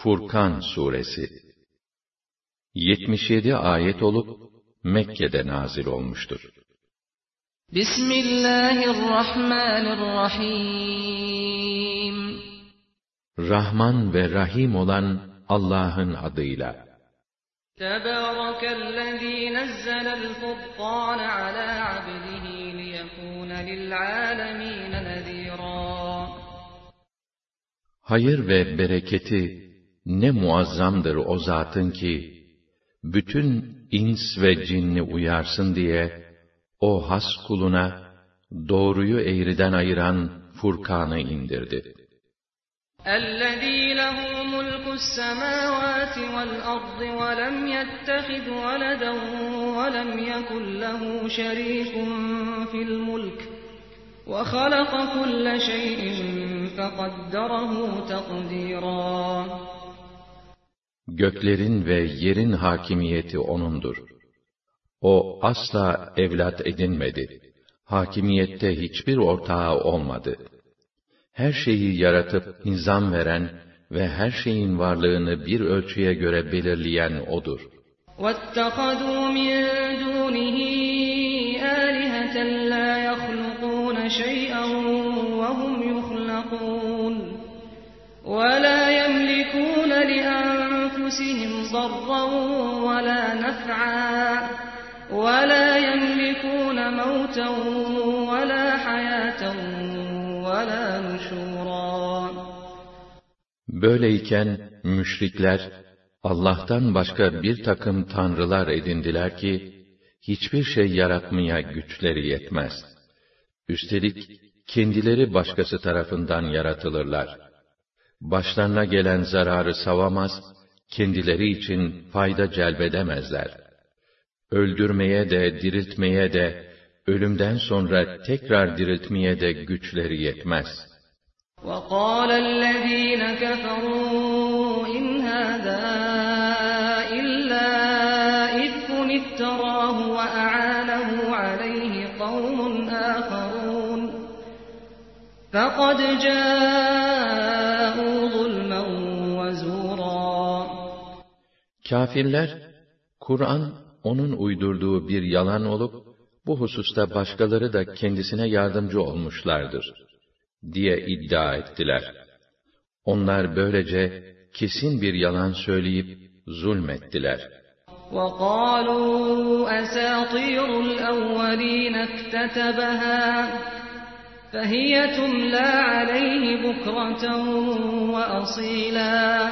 Furkan Suresi 77 ayet olup Mekke'de nazil olmuştur. Bismillahirrahmanirrahim. Rahman ve Rahim olan Allah'ın adıyla. Tebârekellezî nezzelel furqâne alâ abdihi liyekûne lil'âlemîne nezîrâ. Hayır ve bereketi ne muazzamdır o zatın ki, bütün ins ve cinni uyarsın diye, o has kuluna, doğruyu eğriden ayıran Furkan'ı indirdi. اَلَّذ۪ي لَهُ مُلْكُ السَّمَاوَاتِ وَالْأَرْضِ وَلَمْ يَتَّخِذْ وَلَدًا وَلَمْ يَكُنْ لَهُ شَرِيكٌ فِي الْمُلْكِ وَخَلَقَ كُلَّ شَيْءٍ فَقَدَّرَهُ تَقْدِيرًا. Göklerin ve yerin hakimiyeti O'nundur. O asla evlat edinmedi. Hakimiyette hiçbir ortağı olmadı. Her şeyi yaratıp nizam veren ve her şeyin varlığını bir ölçüye göre belirleyen O'dur. وَاتَّخَذُوا مِنْ دُونِهِ آلِهَةً لَا يَخْلُقُونَ شَيْئًا وَهُمْ يُخْلَقُونَ وَلَا يَمْلِكُونَ لِأَنفُسِهِمْ ضَرًّا وَلَا نَفْعًا وَلَا يَمْلِكُونَ مَوْتًا وَلَا حَيَاةً وَلَا نُشُورًا. Böyleyken müşrikler Allah'tan başka bir takım tanrılar edindiler ki hiçbir şey yaratmaya güçleri yetmez. Üstelik kendileri başkası tarafından yaratılırlar. Başlarına gelen zararı savamaz, kendileri için fayda celbedemezler. Öldürmeye de, diriltmeye de, ölümden sonra tekrar diriltmeye de güçleri yetmez. وَقَالَ الَّذ۪ينَ كَفَرُوا اِنْ هَذَا إِلَّا إِفْكٌ افْتَرَاهُ وَأَعَانَهُ عَلَيْهِ قَوْمٌ آخَرُونَ فَقَدْ جَاءُوا ظُلْمًا وَزُورًا. Kâfirler, Kur'an, onun uydurduğu bir yalan olup, bu hususta başkaları da kendisine yardımcı olmuşlardır diye iddia ettiler. Onlar böylece kesin bir yalan söyleyip zulmettiler. وَقَالُوا أَسَاطِيرُ الْأَوَّلِينَ اكْتَتَبَهَا فَهِيَ تُمْلَى عَلَيْهِ بُكْرَةً وَأَصِيلًا.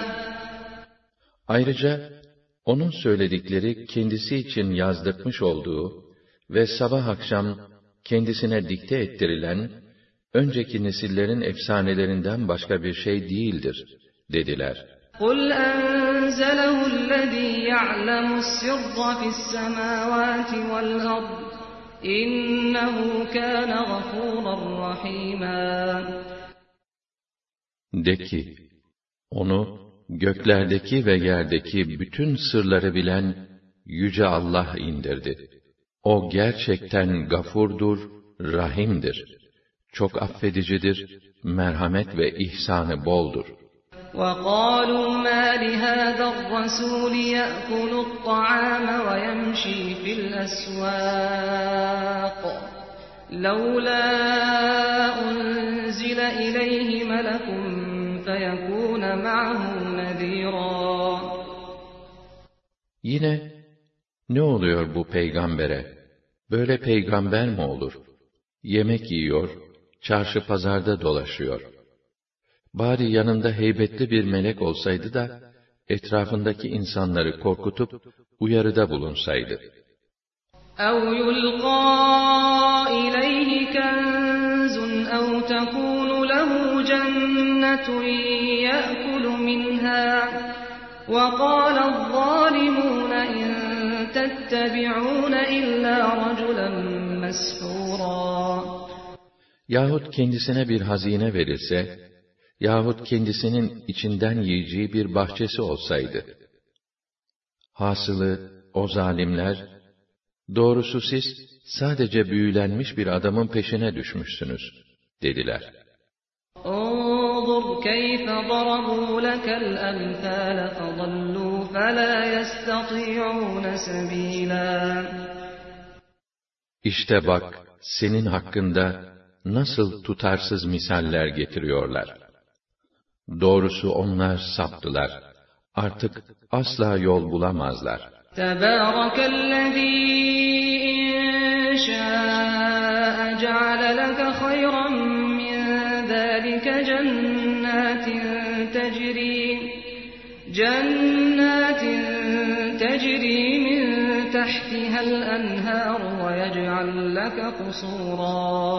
Ayrıca onun söyledikleri kendisi için yazdırmış olduğu ve sabah akşam kendisine dikte ettirilen önceki nesillerin efsanelerinden başka bir şey değildir dediler. قُلْ أَنْزَلَهُ الَّذ۪ي يَعْلَمُ السِّرَّ فِي السَّمَاوَاتِ وَالْأَرْضِ إِنَّهُ كَانَ غَفُورًا رَحِيمًا. De ki, onu göklerdeki ve yerdeki bütün sırları bilen Yüce Allah indirdi. O gerçekten gafurdur, rahimdir. Çok affedicidir, merhamet ve ihsanı boldur. وَقَالُوا مَا لِهَذَا الرَّسُولِ يَأْكُلُ الطَّعَامَ وَيَمْشِي فِي الْأَسْوَاقِ لَوْلَا أُنْزِلَ إِلَيْهِ مَلَكٌ فَيَكُونَ مَعَهُ نَذِيرًا. Yine, ne oluyor bu peygambere? Böyle peygamber mi olur? Yemek yiyor, çarşı pazarda dolaşıyor. Bari yanında heybetli bir melek olsaydı da, etrafındaki insanları korkutup, uyarıda bulunsaydı. اَوْ يُلْقَى إِلَيْهِ كَنْزٌ اَوْ تَكُونُ لَهُ جَنَّةٌ يَأْكُلُ مِنْهَا وَقَالَ الظَّالِمُونَ اِنْ تَتَّبِعُونَ اِلَّا رَجُلًا مَسْحُورًا. Yahut kendisine bir hazine verilse, yahut kendisinin içinden yiyeceği bir bahçesi olsaydı. Hasılı, o zalimler, doğrusu siz sadece büyülenmiş bir adamın peşine düşmüşsünüz, dediler. انظر كيف ضربوا لك الأمثال فضلوا فلا يستطيعون سبيلا. İşte bak, senin hakkında nasıl tutarsız misaller getiriyorlar. Doğrusu onlar saptılar. Artık asla yol bulamazlar. Tebârekellezî in şâ'e ce'ale leke hayran min zâlike cennetin tecrî min tahtiha'l enhâr ve yec'al leke kusûrâ.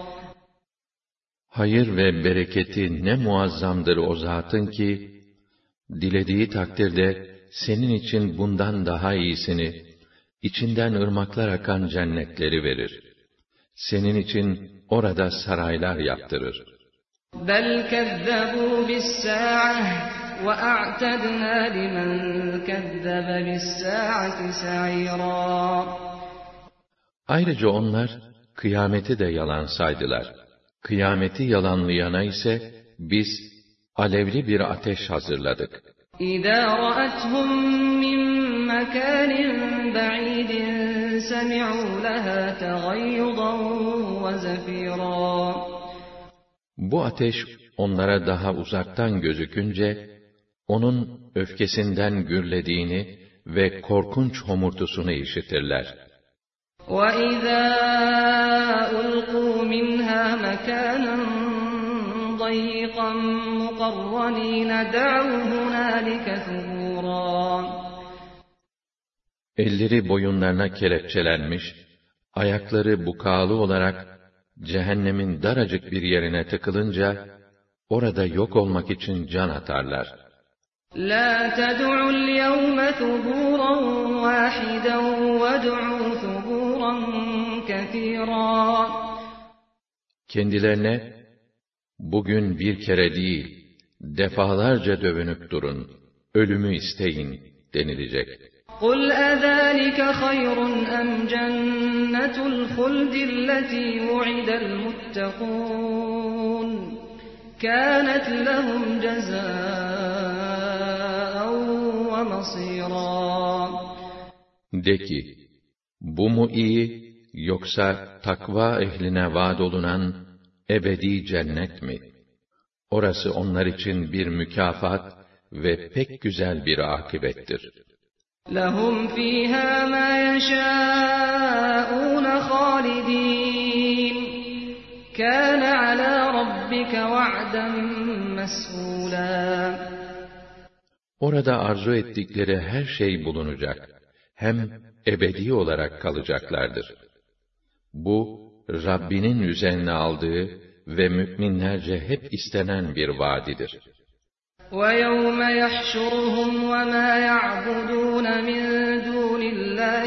Hayır ve bereketi ne muazzamdır o zatın ki, dilediği takdirde senin için bundan daha iyisini, içinden ırmaklar akan cennetleri verir. Senin için orada saraylar yaptırır. بَلْ كَذَّبُوا بِالسَّاعَةِ وَأَعْتَدْنَا لِمَنْ كَذَّبَ بِالسَّاعَةِ سَعِيرًا. Ayrıca onlar kıyameti de yalan saydılar. Kıyameti yalanlayana ise biz alevli bir ateş hazırladık. İzâ ra'athum min mekânin ba'îdin semi'û lehâ teghayyudan ve zefîrâ. Bu ateş onlara daha uzaktan gözükünce, onun öfkesinden gürlediğini ve korkunç homurtusunu işitirler. وَإِذَا أُلْقُوا مِنْهَا مَكَانًا ضَيِّقًا مُقَرَّنِينَ دَعَوْا هُنَالِكَ ثُبُورًا. Elleri boyunlarına kelepçelenmiş, ayakları bukalı olarak cehennemin daracık bir yerine tıkılınca, orada yok olmak için can atarlar. لَا تَدْعُوا الْيَوْمَ ثُبُورًا وَاحِدًا وَادْعُوا ثُبُورًا كَثِيرًا. Kendilerine, bugün bir kere değil, defalarca dövünüp durun, ölümü isteyin denilecek. قُلْ أَذَٰلِكَ خَيْرٌ أَمْ جَنَّةُ الْخُلْدِ الَّتِي وُعِدَ الْمُتَّقُونَ كَانَتْ لَهُمْ جَزَاءً وَمَصِيرًا. De ki, bu mu iyi, yoksa takva ehline vaad olunan ebedi cennet mi? Orası onlar için bir mükafat ve pek güzel bir akıbettir. لَهُمْ فِيهَا مَا يَشَاءُونَ خَالِدِينَ كَانَ عَلَى رَبِّكَ وَعْدًا مَسْئُولًا. Orada arzu ettikleri her şey bulunacak. Hem ebedi olarak kalacaklardır. Bu, Rabbinin üzerine aldığı ve müminlerce hep istenen bir vaadidir. وَيَوْمَ يَحْشُرُهُمْ وَمَا يَعْبُدُونَ مِنْ دُونِ اللّٰهِ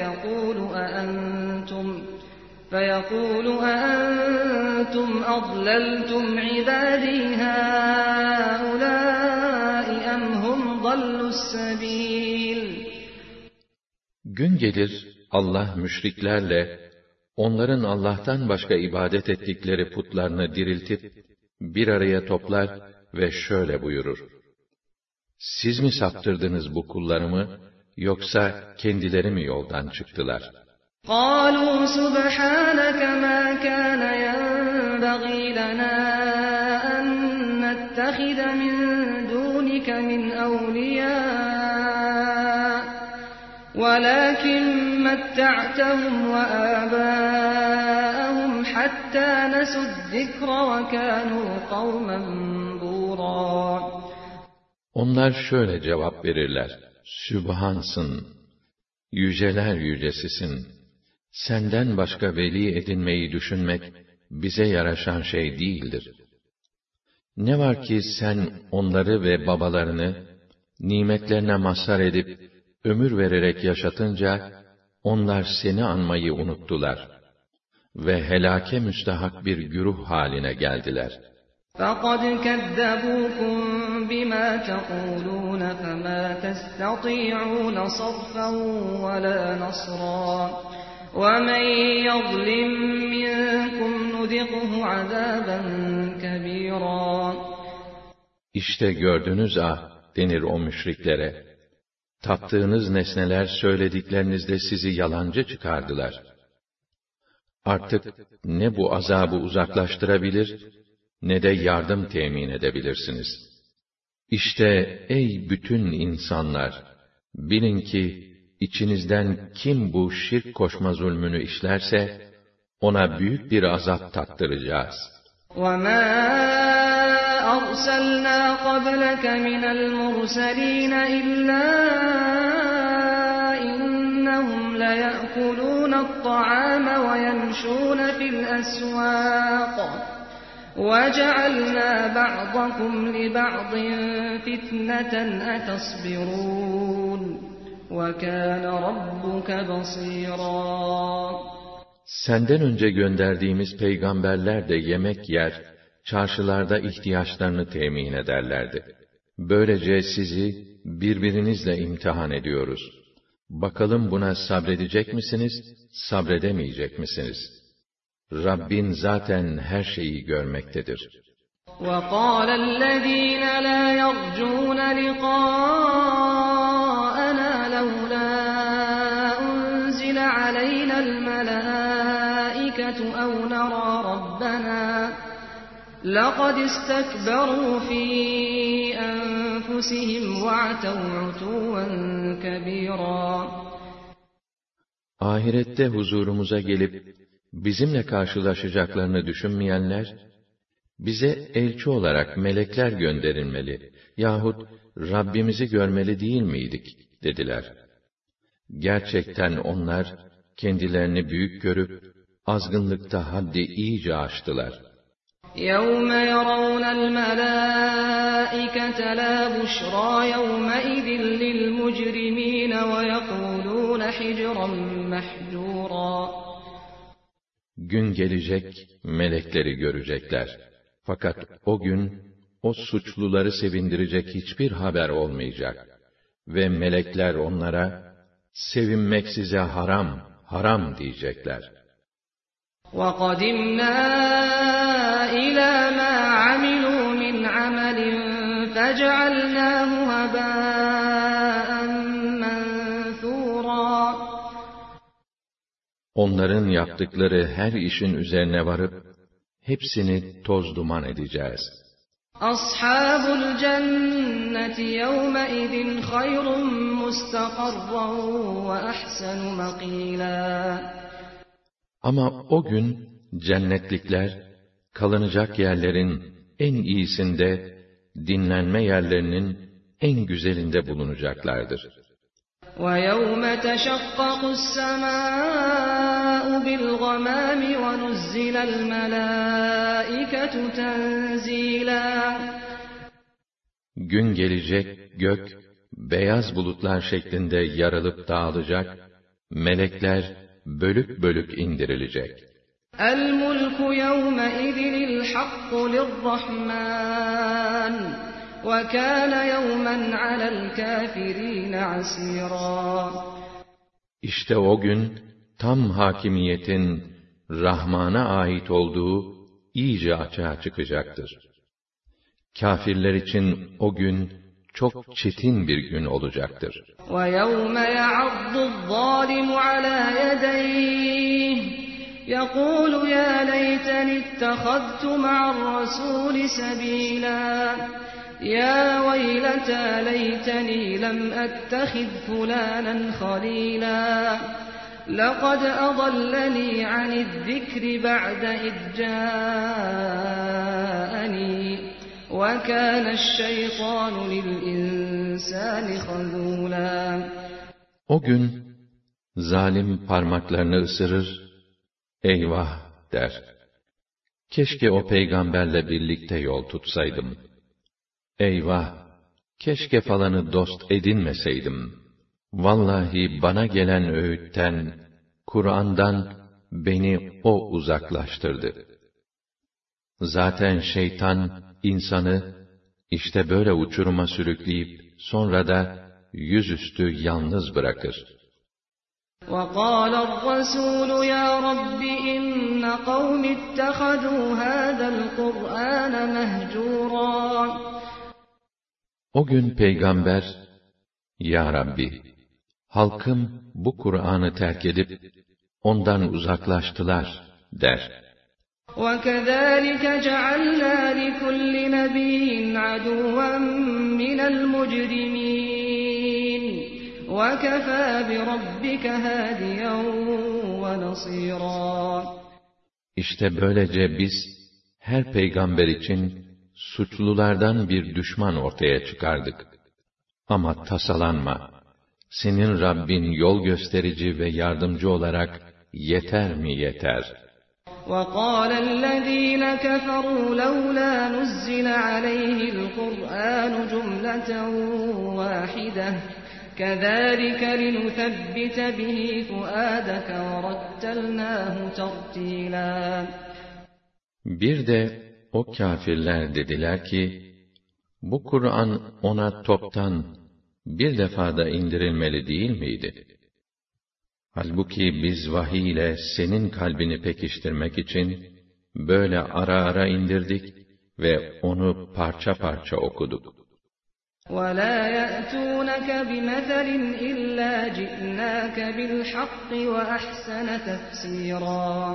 فَيَقُولُ أَأَنْتُمْ أَضْلَلْتُمْ عِبَادِي هَؤُلَاءِ أَمْ هُمْ ضَلُّوا السَّبِيلَ. Gün gelir, Allah müşriklerle, onların Allah'tan başka ibadet ettikleri putlarını diriltip, bir araya toplar ve şöyle buyurur: Siz mi saptırdınız bu kullarımı, yoksa kendileri mi yoldan çıktılar? قَالُوا سُبْحَانَكَ مَا كَانَ يَنبَغِي لَنَا أَن نَّتَّخِذَ مِن دُونِكَ مِنْ أَوْلِيَاءَ وَلَٰكِن مَّتَّعْتَهُمْ وَآبَاءَهُمْ حَتَّىٰ نَسُوا الذِّكْرَ وَكَانُوا قَوْمًا بُورًا. Onlar şöyle cevap verirler: Sübhansın, yüceler yücesisin. Senden başka veli edinmeyi düşünmek bize yaraşan şey değildir. Ne var ki sen onları ve babalarını nimetlerine mazhar edip ömür vererek yaşatınca onlar seni anmayı unuttular ve helake müstahak bir güruh haline geldiler. فَقَدْ كَذَّبُوكُمْ بِمَا تَقُولُونَ فَمَا تَسْتَطِيعُونَ صَرْفًا وَلَا نَصْرًا وَمَنْ يَظْلِمْ مِنْكُمْ نُذِقْهُ عَذَابًا كَبِيرًا. İşte gördünüz denir o müşriklere. Taptığınız nesneler söylediklerinizde sizi yalancı çıkardılar. Artık ne bu azabı uzaklaştırabilir, ne de yardım temin edebilirsiniz. İşte ey bütün insanlar, bilin ki içinizden kim bu şirk koşma zulmünü işlerse, ona büyük bir azap tattıracağız. وَمَا أَرْسَلْنَا قَبْلَكَ مِنَ الْمُرْسَلِينَ إِلَّا إِنَّهُمْ لَيَأْكُلُونَ الطَّعَامَ وَيَمْشُونَ فِي الْأَسْوَاقِ وَجَعَلْنَا بَعْضَكُمْ لِبَعْضٍ فِتْنَةً أَتَصْبِرُونَ وَكَانَ رَبُّكَ بَصِيرًا. Senden önce gönderdiğimiz peygamberler de yemek yer, çarşılarda ihtiyaçlarını temin ederlerdi. Böylece sizi birbirinizle imtihan ediyoruz. Bakalım buna sabredecek misiniz, sabredemeyecek misiniz? Rabbin zaten her şeyi görmektedir. وَقَالَ الَّذ۪ينَ لَا يَرْجُونَ لِقَاءَنَا لَوْلَا أُنْزِلَ عَلَيْنَا الْمَلَائِكَةُ أَوْ نَرَى رَبَّنَا لَقَدِ اسْتَكْبَرُوا فِي أَنفُسِهِمْ وَعَتَوْا عُتُوًّا كَبِيرًا. Ahirette huzurumuza gelip bizimle karşılaşacaklarını düşünmeyenler, bize elçi olarak melekler gönderilmeli yahut Rabbimizi görmeli değil miydik dediler. Gerçekten onlar kendilerini büyük görüp azgınlıkta haddi iyice aştılar. يَوْمَ يَرَوْنَ الْمَلَائِكَةَ لَا بُشْرَى يَوْمَئِذٍ لِلْمُجْرِمِينَ وَيَقُولُونَ حِجْرًا مَحْجُورًا. Gün gelecek, melekleri görecekler. Fakat o gün, o suçluları sevindirecek hiçbir haber olmayacak. Ve melekler onlara, sevinmek size haram, haram diyecekler. وَقَدِمْنَا إِلَى مَا عَمِلُوا مِنْ عَمَلٍ فَجَعَلْنَاهُ هَبَاءً مَنْثُورًا. Onların yaptıkları her işin üzerine varıp, hepsini toz duman edeceğiz. أَصْحَابُ الْجَنَّةِ يَوْمَئِذٍ خَيْرٌ مُسْتَقَرًّا وَأَحْسَنُ مَقِيلًا. Ama o gün cennetlikler, kalınacak yerlerin en iyisinde, dinlenme yerlerinin en güzelinde bulunacaklardır. وَيَوْمَ تَشَقَّقُ السَّمَاءُ بِالْغَمَامِ وَنُزِّلَ الْمَلَائِكَةُ تَنزِيلًا. Gün gelecek, gök, beyaz bulutlar şeklinde yarılıp dağılacak, melekler bölük bölük indirilecek. الْمُلْكُ يَوْمَئِذٍ الْحَقُّ لِلرَّحْمَنِ وَكَانَ يَوْمًا عَلَى الْكَافِرِينَ عَسِيرًا. İşte o gün, tam hakimiyetin Rahman'a ait olduğu iyice açığa çıkacaktır. Kâfirler için o gün, çok çetin bir gün olacaktır. وَيَوْمَ يَعَضُّ الظَّالِمُ عَلَى يَدَيْهِ يَقُولُ يَا لَيْتَنِي اتَّخَذْتُ مَعَ الرَّسُولِ سَبِيلًا يَا وَيْلَتَى لَيْتَنِي لَمْ أَتَّخِذْ فُلَانًا خَلِيلًا لَقَدْ أَضَلَّنِي عَنِ الذِّكْرِ بَعْدَ إِذْ جَاءَنِي وَكَانَ الشَّيْطَانُ لِلْإِنسَانِ خَذُولًا. O gün, zalim parmaklarını ısırır, eyvah der. Keşke o peygamberle birlikte yol tutsaydım. Eyvah, keşke falanı dost edinmeseydim. Vallahi bana gelen öğütten, Kur'an'dan beni o uzaklaştırdı. Zaten şeytan, insanı işte böyle uçuruma sürükleyip sonra da yüzüstü yalnız bırakır. وَقَالَ الرَّسُولُ يَا رَبِّ إِنَّ قَوْمِ اتَّخَذُوا هَذَا الْقُرْآنَ مَهْجُورًا. O gün peygamber, Ya Rabbi, halkım bu Kur'an'ı terk edip ondan uzaklaştılar der. وَكَذَٰلِكَ جَعَلْنَا لِكُلِّ نَبِيٍّ عَدُوًّا مِّنَ الْمُجْرِمِينَ وَكَفَىٰ بِرَبِّكَ هَادِيًا وَنَصِيرًا. İşte böylece biz her peygamber için suçlulardan bir düşman ortaya çıkardık. Ama tasalanma, senin Rabbin yol gösterici ve yardımcı olarak yeter mi yeter? وَقَالَ الَّذ۪ينَ كَفَرُوا لَوْلَا نُزِّلَ عَلَيْهِ الْقُرْآنُ جُمْلَةً وَاحِدَةً كَذَٰلِكَ لِنُثَبِّتَ بِهِ فُؤَادَكَ وَرَتَّلْنَاهُ تَرْتِيلًا. Bir de o kâfirler dediler ki, bu Kur'an ona toptan bir defada indirilmeli değil miydi? Halbuki biz vahiy ile senin kalbini pekiştirmek için böyle ara ara indirdik ve onu parça parça okuduk. وَلَا يَأْتُونَكَ بِمَثَلٍ إِلَّا جِئْنَاكَ بِالْحَقِّ وَأَحْسَنَ تَفْسِيرًا.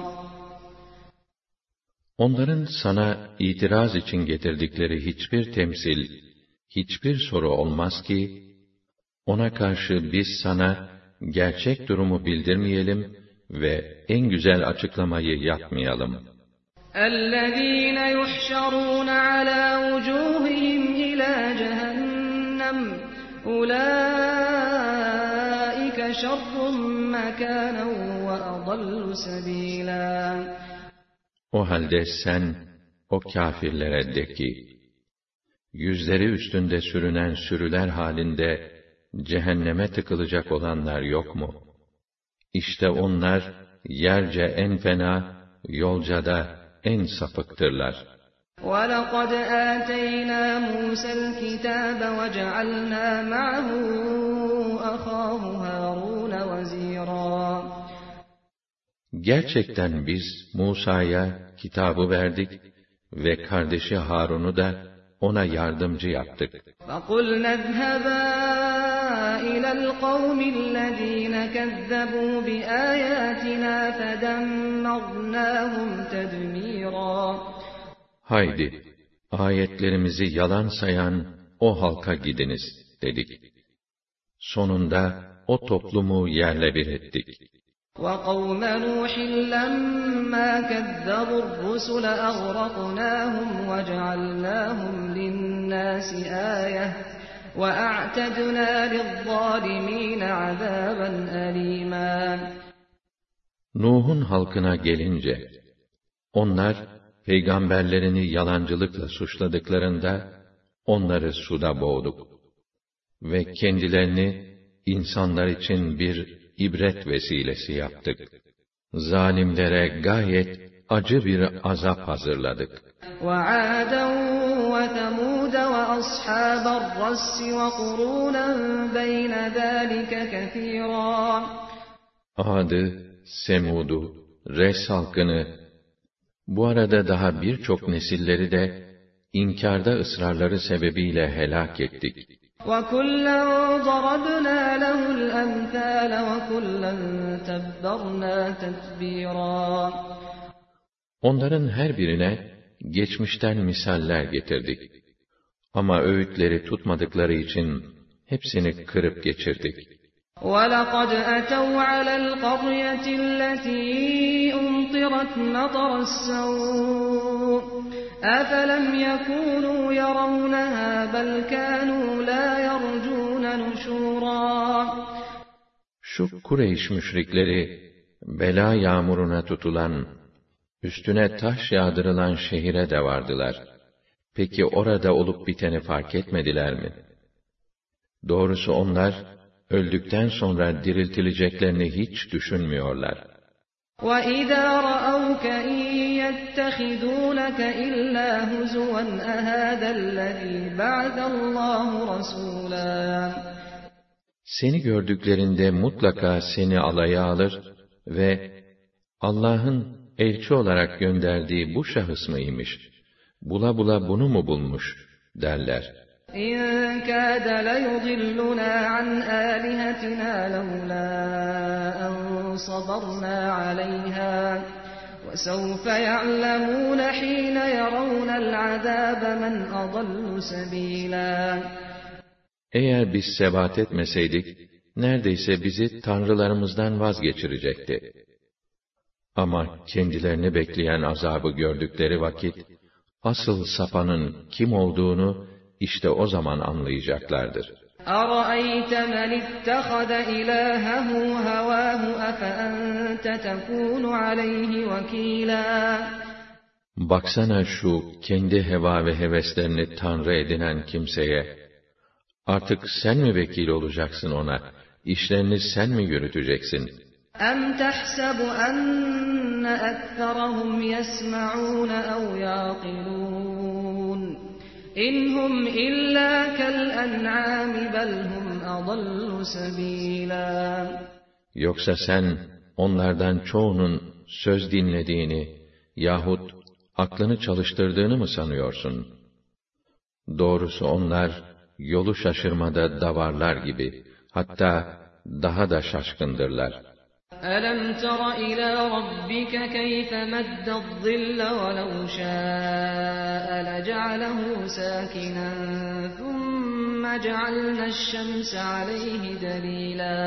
Onların sana itiraz için getirdikleri hiçbir temsil, hiçbir soru olmaz ki, ona karşı biz sana gerçek durumu bildirmeyelim ve en güzel açıklamayı yapmayalım. اَلَّذ۪ينَ يُحْشَرُونَ عَلَى وُجُوهِهِمْ إِلَى جَهَنَّمَ أُولَٰئِكَ شَرٌّ مَكَانًا وَأَضَلُّ سَب۪يلًا. O halde sen o kâfirlere de ki, yüzleri üstünde sürünen sürüler halinde cehenneme tıkılacak olanlar yok mu? İşte onlar yerce en fena, yolca da en sapıktırlar. وَلَقَدْ آتَيْنَا مُوسَى الْكِتَابَ وَجَعَلْنَا مَعَهُ أَخَاهُ هَارُونَ وَزِيرًا. Gerçekten biz Musa'ya kitabı verdik ve kardeşi Harun'u da ona yardımcı yaptık. فَقُلْنَا اذْهَبَا إِلَى الْقَوْمِ الَّذ۪ينَ كَذَّبُوا بِآيَاتِنَا فَدَمَّرْنَاهُمْ تَدْمِيرًا. Haydi, ayetlerimizi yalan sayan o halka gidiniz, dedik. Sonunda o toplumu yerle bir ettik. وَقَوْمَ نُوحٍ لَمَّا كَذَّبُوا الرُّسُلَ أَغْرَقْنَاهُمْ وَجَعَلْنَاهُمْ لِلنَّاسِ آيَةً وَأَعْتَدْنَا لِلظَّالِمِينَ عَذَابًا أَلِيمًا. Nuh'un halkına gelince, onlar peygamberlerini yalancılıkla suçladıklarında onları suda boğduk ve kendilerini insanlar için bir ibret vesilesi yaptık. Zalimlere gayet acı bir azap hazırladık. وَعَادًا وَثَمُودَ وَأَصْحَابَ الرَّسِّ وَقُرُونًا بَيْنَ ذَٰلِكَ كَثِيرًا. Ad'ı, Semud'u, Res halkını, bu arada daha birçok nesilleri de inkarda ısrarları sebebiyle helak ettik. وَكُلًّا ضَرَبْنَا لَهُ الْأَمْثَالَ وَكُلًّا تَبَّرْنَا تَتْبِيرًا. Onların her birine geçmişten misaller getirdik. Ama öğütleri tutmadıkları için hepsini kırıp geçirdik. وَلَقَدْ أَتَوْا عَلَى الْقَرْيَةِ الَّتِي أُمْطِرَتْ مَطَرَ السَّوْءِ أَفَلَمْ يَكُونُوا يَرَوْنَهَا بَلْ كَانُوا لَا يَرْجُونَ نُشُورًا. Şu Kureyş müşrikleri, bela yağmuruna tutulan, üstüne taş yağdırılan şehire de vardılar. Peki orada olup biteni fark etmediler mi? Doğrusu onlar, öldükten sonra diriltileceklerini hiç düşünmüyorlar. وَإِذَا رَأَوْكَ إِن يَتَّخِذُونَكَ إِلَّا هُزُوًا أَهَٰذَا الَّذِي بَعَثَ اللّٰهُ رَسُولًا. Seni gördüklerinde mutlaka seni alaya alır ve Allah'ın elçi olarak gönderdiği bu şahıs mıymış? Bula bula bunu mu bulmuş? derler. إِنْ كَادَ لَيُضِلُّنَا عَنْ آلِهَتِنَا لَوْلَا أَنْ صَبَرْنَا عَلَيْهَا وَسَوْفَ يَعْلَمُونَ حِينَ يَرَوْنَ الْعَذَابَ مَنْ أَضَلُّ سَبِيلًا. Eğer biz sebat etmeseydik, neredeyse bizi tanrılarımızdan vazgeçirecekti. Ama kendilerini bekleyen azabı gördükleri vakit, asıl sapanın kim olduğunu işte o zaman anlayacaklardır. أَرَأَيْتَ مَنِ اتَّخَذَ إِلَٰهَهُ هَوَاهُ أَفَأَنْتَ تَكُونُ عَلَيْهِ وَكِيلًا. Baksana şu kendi heva ve heveslerini tanrı edinen kimseye, artık sen mi vekil olacaksın ona, işlerini sen mi yürüteceksin? أَمْ تَحْسَبُ أَنَّ أَكْثَرَهُمْ يَسْمَعُونَ أَوْ يَعْقِلُونَ إِنْ هُمْ إِلَّا كَالْأَنْعَامِ بَلْ هُمْ أَضَلُّ سَبِيلًا. Yoksa sen onlardan çoğunun söz dinlediğini yahut aklını çalıştırdığını mı sanıyorsun? Doğrusu onlar yolu şaşırmada davarlar gibi, hatta daha da şaşkındırlar. أَلَمْ تَرَ إِلَى رَبِّكَ كَيْفَ مَدَّ الظِّلَّ وَلَوْ شَاءَ لَجَعَلَهُ سَاكِنًا ثُمَّ جَعَلْنَا الشَّمْسَ عَلَيْهِ دَلِيلًا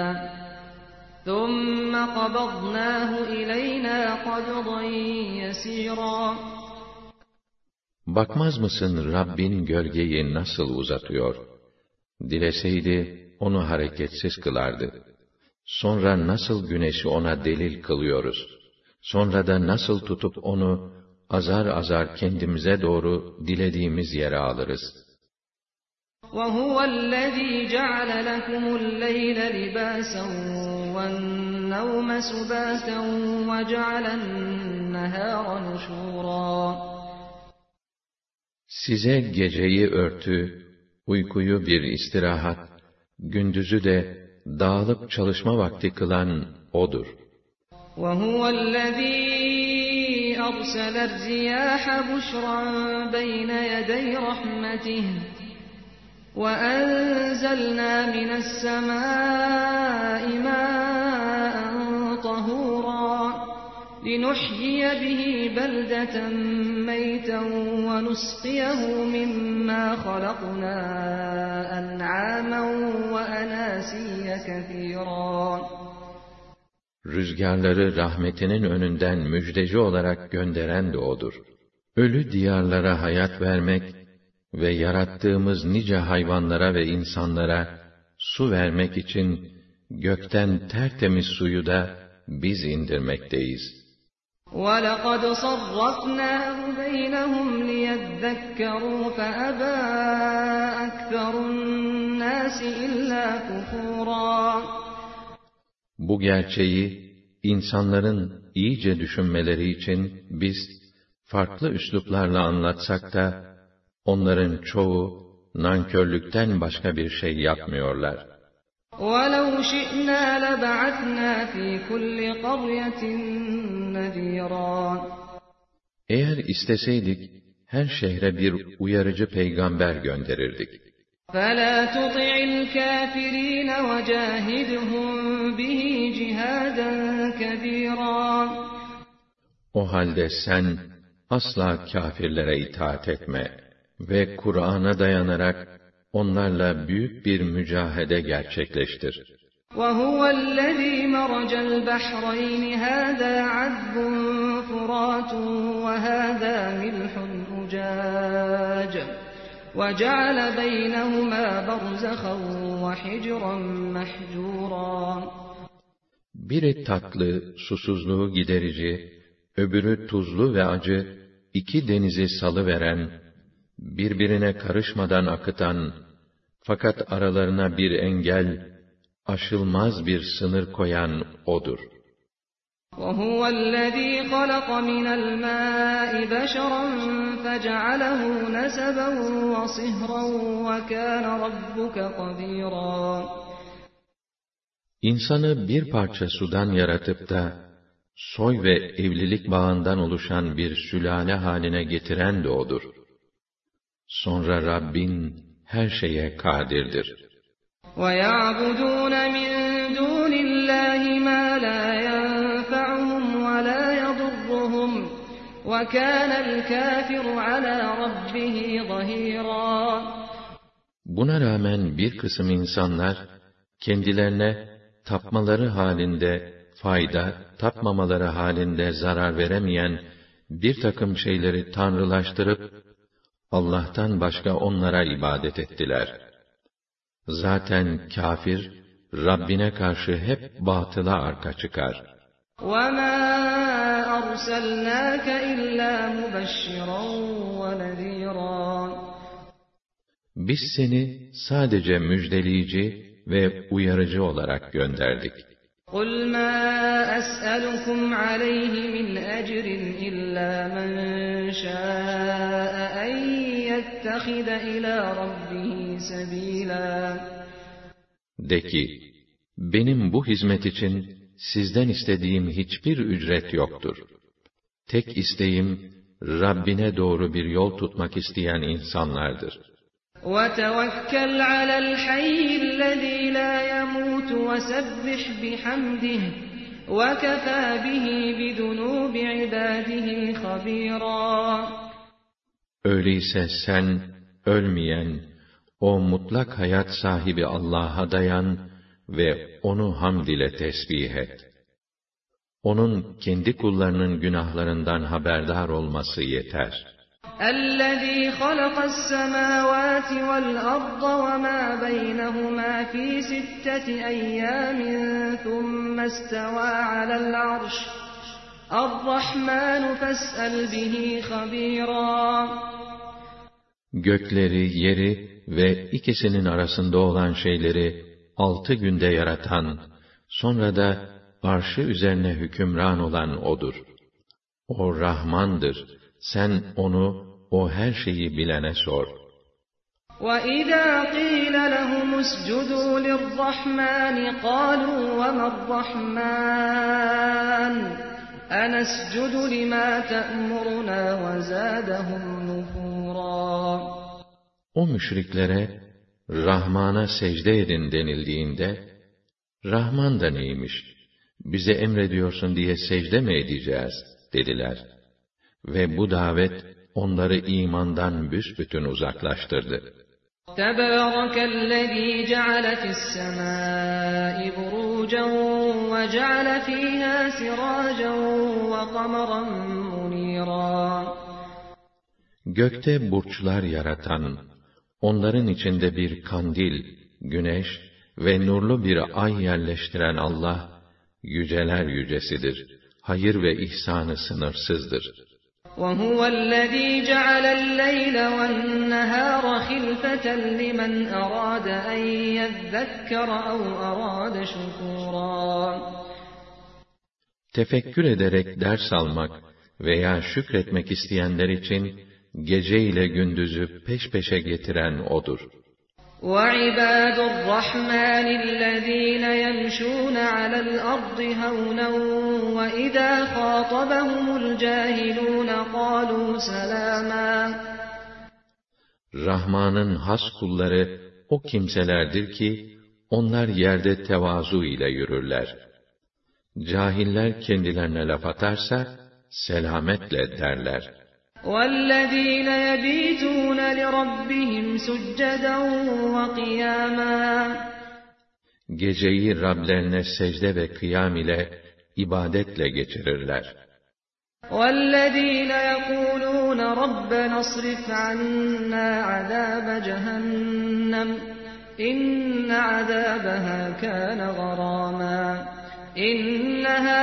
ثُمَّ قَبَضْنَاهُ إِلَيْنَا قَبْضًا يَسِيرًا. Bakmaz mısın Rabbin gölgeyi nasıl uzatıyor? Dileseydi onu hareketsiz kılardı. Sonra nasıl güneşi ona delil kılıyoruz? Sonra da nasıl tutup onu azar azar kendimize doğru dilediğimiz yere alırız. وَهُوَ الَّذ۪ي جَعَلَ لَكُمُ اللَّيْلَ لِبَاسًا وَالنَّوْمَ سُبَاتًا وَجَعَلَ النَّهَارَ نُشُورًا. Size geceyi örtü, uykuyu bir istirahat, gündüzü de dağılıp çalışma vakti kılan O'dur. وَهُوَ الَّذ۪ي أَرْسَلَ الرِّيَاحَ بُشْرًا بَيْنَ يَدَيْ رَحْمَتِهِ وَأَنْزَلْنَا مِنَ السَّمَاءِ مَاءً طَهُورًا لِنُحْيِيَ بِهِ بَلْدَةً مَيْتًا وَنُسْقِيَهُ مِمَّا خَلَقْنَا أَنْعَامًا وَأَنَاسِيَّ كَثِيرًا. Rüzgarları rahmetinin önünden müjdeci olarak gönderen de O'dur. Ölü diyarlara hayat vermek ve yarattığımız nice hayvanlara ve insanlara su vermek için gökten tertemiz suyu da biz indirmekteyiz. وَلَقَدْ صَرَّفْنَاهُ بَيْنَهُمْ لِيَذَّكَّرُوا فَأَبَى أَكْثَرُ النَّاسِ إِلَّا كُفُورًا. Bu gerçeği insanların iyice düşünmeleri için biz farklı üsluplarla anlatsak da onların çoğu nankörlükten başka bir şey yapmıyorlar. وَلَوْ شِئْنَا لَبَعَثْنَا فِي كُلِّ قَرْيَةٍ نَذِيرًا. Eğer isteseydik her şehre bir uyarıcı peygamber gönderirdik. فَلَا تُطِعِ الْكَافِرِينَ وَجَاهِدْهُمْ بِهِ جِهَادًا كَبِيرًا. O halde sen asla kâfirlere itaat etme ve Kur'an'a dayanarak onlarla büyük bir mücahede gerçekleştir. وَهُوَ الَّذ۪ي مَرَجَ الْبَحْرَيْنِ هَذَا عَذْبٌ فُرَاتٌ وَهَذَا مِلْحٌ أُجَاجٌ وَجَعَلَ بَيْنَهُمَا بَرْزَخًا وَحِجْرًا مَحْجُورًا. Biri tatlı, susuzluğu giderici, öbürü tuzlu ve acı, iki denizi salıveren, birbirine karışmadan akıtan, fakat aralarına bir engel, aşılmaz bir sınır koyan O'dur. وَهُوَ الَّذ۪ي خَلَقَ مِنَ الْمَاءِ بَشَرًا فَجَعَلَهُ نَسَبًا وَصِهْرًا وَكَانَ رَبُّكَ قَدِيرًا. İnsanı bir parça sudan yaratıp da, soy ve evlilik bağından oluşan bir sülale haline getiren de O'dur. Sonra Rabbin her şeye kadirdir. وَيَعْبُدُونَ مِنْ دُونِ اللّٰهِ مَا لَا يَنْفَعُهُمْ وَلَا يَضُرُّهُمْ وَكَانَ الْكَافِرُ عَلَى رَبِّهِ ظَهِيرًا. Buna rağmen bir kısım insanlar, kendilerine tapmaları halinde fayda, tapmamaları halinde zarar veremeyen bir takım şeyleri tanrılaştırıp, Allah'tan başka onlara ibadet ettiler. Zaten kafir, Rabbine karşı hep batıla arka çıkar. وَمَا أَرْسَلْنَاكَ إِلَّا مُبَشِّرًا وَنَذِيرًا. Biz seni sadece müjdeleyici ve uyarıcı olarak gönderdik. قُلْ مَا أَسْأَلُكُمْ عَلَيْهِ مِنْ أَجْرٍ إِلَّا مَنْ شَاءَ أَنْ يَتَّخِذَ إِلَى رَبِّهِ سَبِيلًا. De ki, benim bu hizmet için sizden istediğim hiçbir ücret yoktur. Tek isteğim, Rabbine doğru bir yol tutmak isteyen insanlardır. وَتَوَكَّلْ عَلَى الْحَيِّ الَّذِي لَا يَمُوتُ وَسَبِّحْ بِحَمْدِهِ وَكَفَى بِهِ بِذُنُوبِ عِبَادِهِ خَبِيرًا. Öyleyse sen, ölmeyen, o mutlak hayat sahibi Allah'a dayan ve onu hamd ile tesbih et. Onun kendi kullarının günahlarından haberdar olması yeter. الَّذِي خَلَقَ السَّمَاوَاتِ وَالْأَرْضَ وَمَا بَيْنَهُمَا فِي 6 أَيَّامٍ ثُمَّ اسْتَوَى عَلَى الْعَرْشِ الرَّحْمَنُ فَاسْأَلْ بِهِ خَبِيرًا. Gökleri, yeri ve ikisinin arasında olan şeyleri 6 günde yaratan, sonra da arşı üzerine hükümran olan O'dur. O Rahmandır. Sen onu, o her şeyi bilene sor. وَإِذَا قِيلَ لَهُمُ اسْجُدُوا لِلرَّحْمَنِ قَالُوا وَمَا الرَّحْمَنُ أَنَسْجُدُ لِمَا تَأْمُرُنَا وَزَادَهُمْ نُفُورًا. O müşriklere, Rahman'a secde edin denildiğinde, Rahman da neymiş, bize emrediyorsun diye secde mi edeceğiz, dediler. Ve bu davet, onları imandan büsbütün uzaklaştırdı. Tebârekellezî ceale fis-semâi burûcen ve ceale fîhâ sirâcen ve kameran munîrâ. Gökte burçlar yaratan, onların içinde bir kandil, güneş ve nurlu bir ay yerleştiren Allah, yüceler yücesidir. Hayır ve ihsanı sınırsızdır. وَهُوَ الَّذ۪ي جَعَلَ اللَّيْلَ وَالنَّهَارَ خِلْفَةً لِمَنْ أَرَادَ أَنْ يَذَّكَّرَ أَوْ أَرَادَ شُكُورًا. Tefekkür ederek ders almak veya şükretmek isteyenler için gece ile gündüzü peş peşe getiren O'dur. وَعِبَادُ الرَّحْمَنِ الَّذ۪ينَ يَمْشُونَ عَلَى الْأَرْضِ هَوْنًا وَإِذَا خَاطَبَهُمُ الْجَاهِلُونَ قَالُوا سَلَامًا. Rahman'ın has kulları o kimselerdir ki, onlar yerde tevazu ile yürürler. Cahiller kendilerine laf atarsa, selametle derler. وَالَّذ۪ينَ يَب۪يتُونَ لِرَبِّهِمْ سُجَّدًا وَقِيَامًا. Geceyi Rablerine secde ve kıyam ile, ibadetle geçirirler. وَالَّذ۪ينَ يَقُولُونَ رَبَّنَا اصْرِفْ عَنَّا عَذَابَ جَهَنَّمَ اِنَّ عَذَابَهَا كَانَ غَرَامًا اِنَّهَا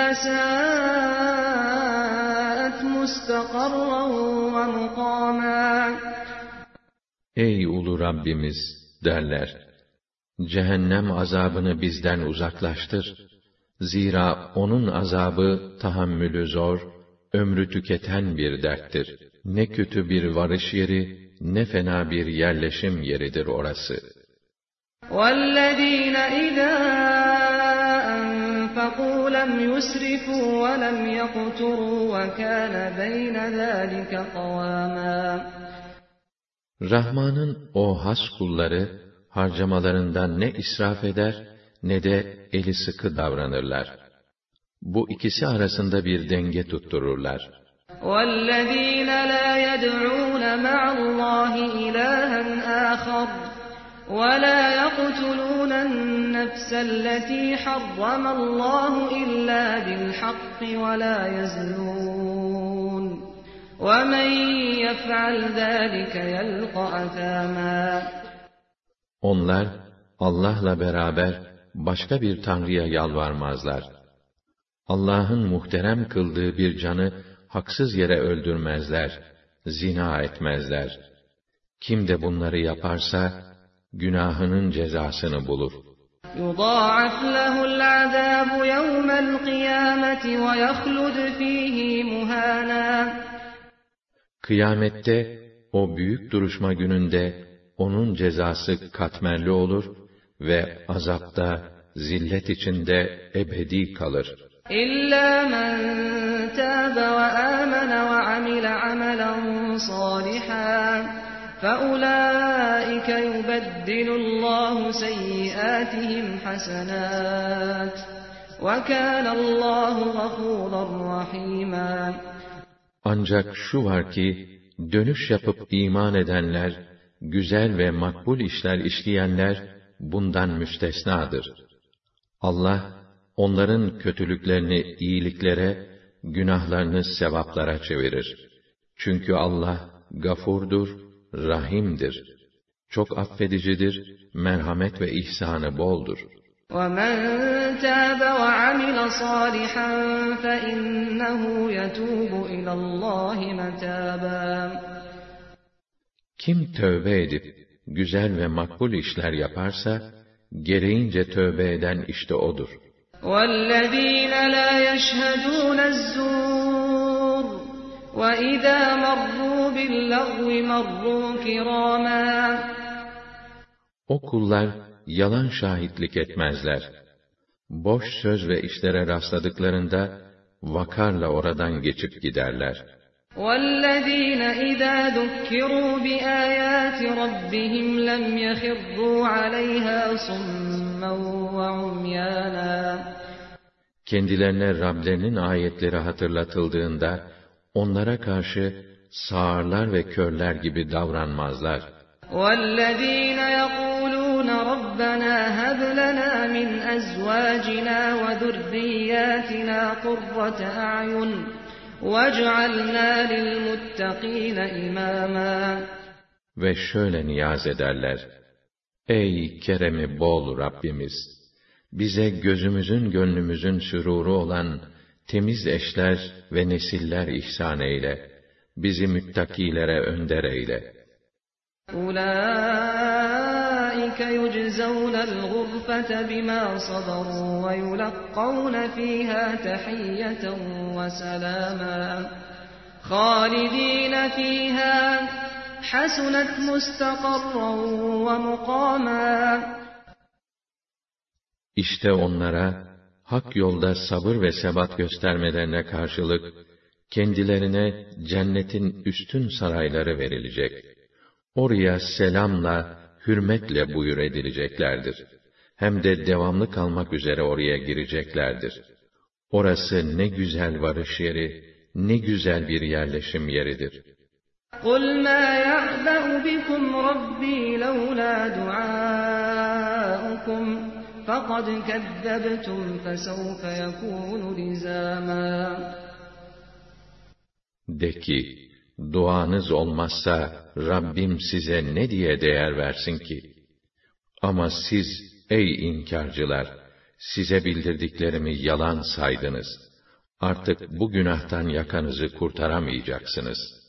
سَاءَتْ مُسْتَقَرًّا وَمُقَامًا. Ey ulu Rabbimiz derler, cehennem azabını bizden uzaklaştır. Zira onun azabı tahammülü zor, ömrü tüketen bir derttir. Ne kötü bir varış yeri, ne fena bir yerleşim yeridir orası. وَالَّذ۪ينَ اِذَا أَنْفَقُوا لَمْ يُسْرِفُوا وَلَمْ يَقْتُرُوا وَكَانَ بَيْنَ ذَٰلِكَ قَوَامًا. Rahman'ın o has kulları, harcamalarından ne israf eder, ne de eli sıkı davranırlar. Bu ikisi arasında bir denge tuttururlar. وَالَّذ۪ينَ لَا يَدْعُونَ مَعَ اللّٰهِ إِلَٰهًا آخَرَ وَلَا يَقْتُلُونَ النَّفْسَ الَّتِي حَرَّمَ اللّٰهُ إِلَّا بِالْحَقِّ وَلَا يَزْنُونَ وَمَنْ يَفْعَلْ ذَٰلِكَ يَلْقَ أَثَامًا. Onlar, Allah'la beraber başka bir tanrıya yalvarmazlar. Allah'ın muhterem kıldığı bir canı haksız yere öldürmezler, zina etmezler. Kim de bunları yaparsa, günahının cezasını bulur. يُضَاعَفْ لَهُ الْعَذَابُ يَوْمَ الْقِيَامَةِ وَيَخْلُدْ ف۪يهِ مُهَانًا. Kıyamette, o büyük duruşma gününde, onun cezası katmerli olur ve azapta, zillet içinde ebedi kalır. إِلَّا مَنْ تَابَ وَآمَنَ وَعَمِلَ عَمَلًا صَالِحًا فَأُولَٰئِكَ يُبَدِّلُ اللّٰهُ سَيِّئَاتِهِمْ حَسَنَاتٍ وَكَانَ اللّٰهُ غَفُورًا رَحِيمًا. Ancak şu var ki, dönüş yapıp iman edenler, güzel ve makbul işler işleyenler, bundan müstesnadır. Allah, onların kötülüklerini iyiliklere, günahlarını sevaplara çevirir. Çünkü Allah, gafurdur, rahimdir. Çok affedicidir, merhamet ve ihsanı boldur. وَمَنْ تَابَ وَعَمِلَ صَالِحًا فَإِنَّهُ يَتُوبُ إِلَى اللّٰهِ مَتَابًا. Kim tövbe edip, güzel ve makbul işler yaparsa, gereğince tövbe eden işte odur. وَالَّذ۪ينَ لَا يَشْهَدُونَ الزُّورَ وَإِذَا مَرُّوا بِاللَّغْوِ مَرُّوا كِرَامًا. O kullar, yalan şahitlik etmezler. Boş söz ve işlere rastladıklarında, vakarla oradan geçip giderler. وَالَّذ۪ينَ اِذَا ذُكِّرُوا بِآيَاتِ رَبِّهِمْ لَمْ يَخِرُّوا عَلَيْهَا صُمًّا وَعُمْيَانًا. Kendilerine Rablerinin ayetleri hatırlatıldığında, onlara karşı sağırlar ve körler gibi davranmazlar. وَالَّذ۪ينَ يَقُولُونَ رَبَّنَا هَبْ لَنَا مِنْ أَزْوَاجِنَا وَذُرِّيَّاتِنَا قُرَّةَ أَعْيُنٍ وَاجْعَلْنَا لِلْمُتَّقِينَ إِمَامًا. Ve şöyle niyaz ederler: Ey keremi bol Rabbimiz! Bize gözümüzün gönlümüzün süruru olan temiz eşler ve nesiller ihsan eyle. Bizi müttakilere önder eyle. أُولَٰئِكَ يُجْزَوْنَ الْغُرْفَةَ بِمَا صَبَرُوا وَيُلَقَّوْنَ فِيهَا تَحِيَّةً وَسَلَامًا خَالِدِينَ فِيهَا حَسُنَتْ مُسْتَقَرًّا وَمُقَامًا. İşte onlara, hak yolda sabır ve sebat göstermelerine karşılık, kendilerine cennetin üstün sarayları verilecek. Oraya selamla, hürmetle buyur edileceklerdir. Hem de devamlı kalmak üzere oraya gireceklerdir. Orası ne güzel varış yeri, ne güzel bir yerleşim yeridir. قُلْ مَا يَعْبَأُ بِكُمْ رَبِّي لَوْلَا دُعَاؤُكُمْ فَقَدْ كَذَّبْتُمْ فَسَوْفَ يَكُونُ لِزَامًا. De ki, duanız olmazsa Rabbim size ne diye değer versin ki? Ama siz, ey inkarcılar, size bildirdiklerimi yalan saydınız. Artık bu günahtan yakanızı kurtaramayacaksınız.